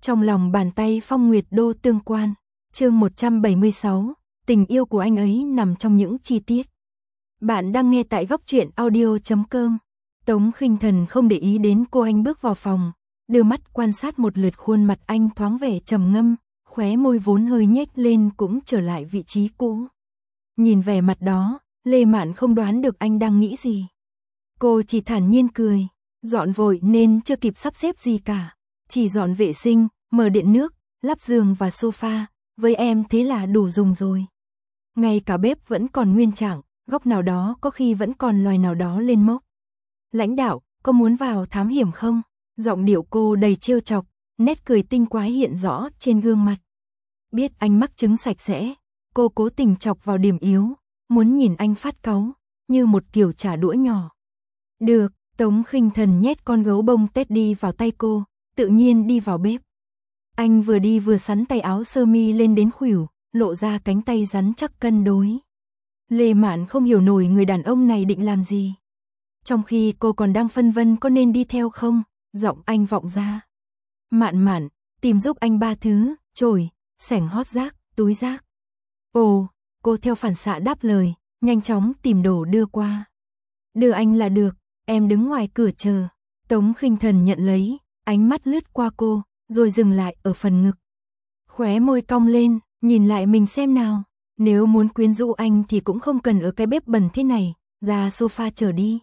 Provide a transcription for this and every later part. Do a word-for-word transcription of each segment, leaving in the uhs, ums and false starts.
Trong lòng bàn tay Phong Nguyệt Đô tương quan. Chương một trăm bảy mươi sáu, tình yêu của anh ấy nằm trong những chi tiết. Bạn đang nghe tại góc truyện audio chấm com. Tống Khinh Thần không để ý đến cô, anh bước vào phòng, đưa mắt quan sát một lượt khuôn mặt anh thoáng vẻ trầm ngâm, khóe môi vốn hơi nhếch lên cũng trở lại vị trí cũ. Nhìn vẻ mặt đó, Lê Mạn không đoán được anh đang nghĩ gì. Cô chỉ thản nhiên cười, dọn vội nên chưa kịp sắp xếp gì cả, chỉ dọn vệ sinh, mở điện nước, lắp giường và sofa, với em thế là đủ dùng rồi. Ngay cả bếp vẫn còn nguyên trạng, góc nào đó có khi vẫn còn loài nào đó lên mốc. Lãnh đạo, có muốn vào thám hiểm không? Giọng điệu cô đầy trêu chọc, nét cười tinh quái hiện rõ trên gương mặt. Biết anh mắc chứng sạch sẽ, cô cố tình chọc vào điểm yếu, muốn nhìn anh phát cáu, như một kiểu trả đũa nhỏ. Được, Tống Khinh Thần nhét con gấu bông Teddy vào tay cô, tự nhiên đi vào bếp. Anh vừa đi vừa xắn tay áo sơ mi lên đến khuỷu, lộ ra cánh tay rắn chắc cân đối. Lê Mạn không hiểu nổi người đàn ông này định làm gì. Trong khi cô còn đang phân vân có nên đi theo không, giọng anh vọng ra. Mạn Mạn, tìm giúp anh ba thứ, chổi, xẻng hót rác, túi rác. Ồ, cô theo phản xạ đáp lời, nhanh chóng tìm đồ đưa qua. Đưa anh là được, em đứng ngoài cửa chờ. Tống Khinh Thần nhận lấy, ánh mắt lướt qua cô, rồi dừng lại ở phần ngực. Khóe môi cong lên, nhìn lại mình xem nào. Nếu muốn quyến rũ anh thì cũng không cần ở cái bếp bẩn thế này, ra sofa chờ đi.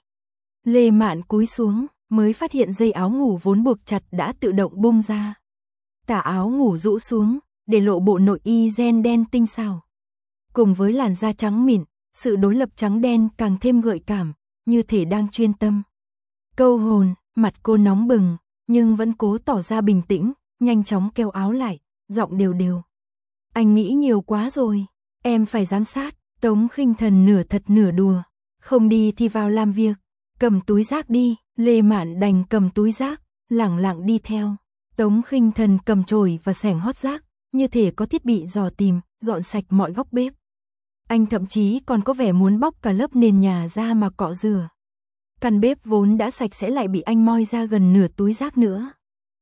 Lê Mạn cúi xuống, mới phát hiện dây áo ngủ vốn buộc chặt đã tự động bung ra. Tà áo ngủ rũ xuống, để lộ bộ nội y ren đen tinh xảo. Cùng với làn da trắng mịn, sự đối lập trắng đen càng thêm gợi cảm, như thể đang chuyên tâm. Câu hồn, mặt cô nóng bừng, nhưng vẫn cố tỏ ra bình tĩnh, nhanh chóng kéo áo lại, giọng đều đều. Anh nghĩ nhiều quá rồi, em phải giám sát. Tống Khinh Thần nửa thật nửa đùa. Không đi thì vào làm việc, cầm túi rác đi. Lê Mạn đành cầm túi rác, lẳng lặng đi theo. Tống Khinh Thần cầm chổi và xẻng hót rác, như thể có thiết bị dò tìm, dọn sạch mọi góc bếp. Anh thậm chí còn có vẻ muốn bóc cả lớp nền nhà ra mà cọ rửa. Căn bếp vốn đã sạch sẽ lại bị anh moi ra gần nửa túi rác nữa.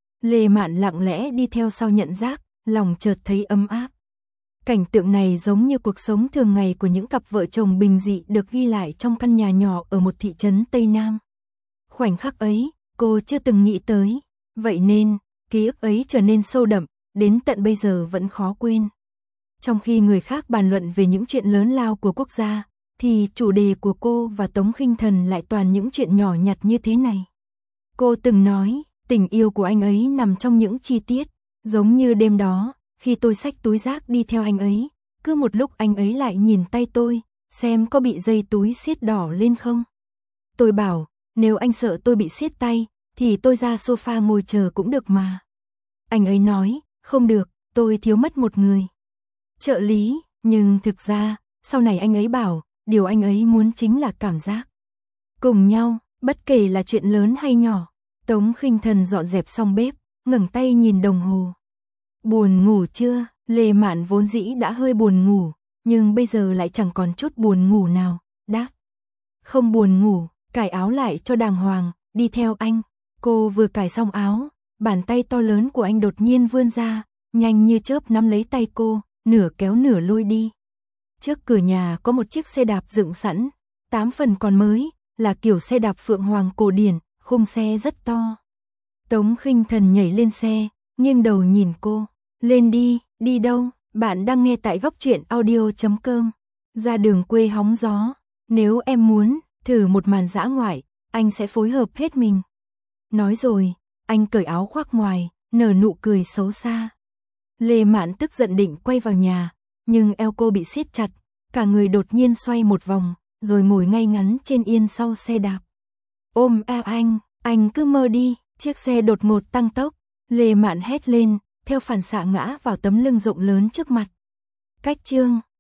Lê Mạn lặng lẽ đi theo sau nhận rác, lòng chợt thấy ấm áp. Cảnh tượng này giống như cuộc sống thường ngày của những cặp vợ chồng bình dị được ghi lại trong căn nhà nhỏ ở một thị trấn Tây Nam. Khoảnh khắc ấy, cô chưa từng nghĩ tới, vậy nên, ký ức ấy trở nên sâu đậm, đến tận bây giờ vẫn khó quên. Trong khi người khác bàn luận về những chuyện lớn lao của quốc gia, thì chủ đề của cô và Tống Khinh Thần lại toàn những chuyện nhỏ nhặt như thế này. Cô từng nói, tình yêu của anh ấy nằm trong những chi tiết, giống như đêm đó, khi tôi xách túi rác đi theo anh ấy, cứ một lúc anh ấy lại nhìn tay tôi, xem có bị dây túi siết đỏ lên không. Tôi bảo, nếu anh sợ tôi bị siết tay, thì tôi ra sofa ngồi chờ cũng được mà. Anh ấy nói, không được, tôi thiếu mất một người. Trợ lý, nhưng thực ra, sau này anh ấy bảo, điều anh ấy muốn chính là cảm giác. Cùng nhau, bất kể là chuyện lớn hay nhỏ. Tống Khinh Thần dọn dẹp xong bếp, ngẩng tay nhìn đồng hồ. Buồn ngủ chưa? Lê Mạn vốn dĩ đã hơi buồn ngủ, nhưng bây giờ lại chẳng còn chút buồn ngủ nào, đáp. Không buồn ngủ, cài áo lại cho đàng hoàng, đi theo anh. Cô vừa cài xong áo, bàn tay to lớn của anh đột nhiên vươn ra, nhanh như chớp nắm lấy tay cô, nửa kéo nửa lôi đi. Trước cửa nhà có một chiếc xe đạp dựng sẵn, tám phần còn mới, là kiểu xe đạp Phượng Hoàng cổ điển, khung xe rất to. Tống Khinh Thần nhảy lên xe, nghiêng đầu nhìn cô. Lên đi, đi đâu? Bạn đang nghe tại góc truyện audio chấm com. Ra đường quê hóng gió. Nếu em muốn, thử một màn dã ngoại, anh sẽ phối hợp hết mình. Nói rồi, anh cởi áo khoác ngoài, nở nụ cười xấu xa. Lê Mạn tức giận định quay vào nhà, nhưng eo cô bị siết chặt, cả người đột nhiên xoay một vòng, rồi ngồi ngay ngắn trên yên sau xe đạp. Ôm eo anh, anh cứ mơ đi. Chiếc xe đột ngột tăng tốc, Lê Mạn hét lên, theo phản xạ ngã vào tấm lưng rộng lớn trước mặt. Cách chương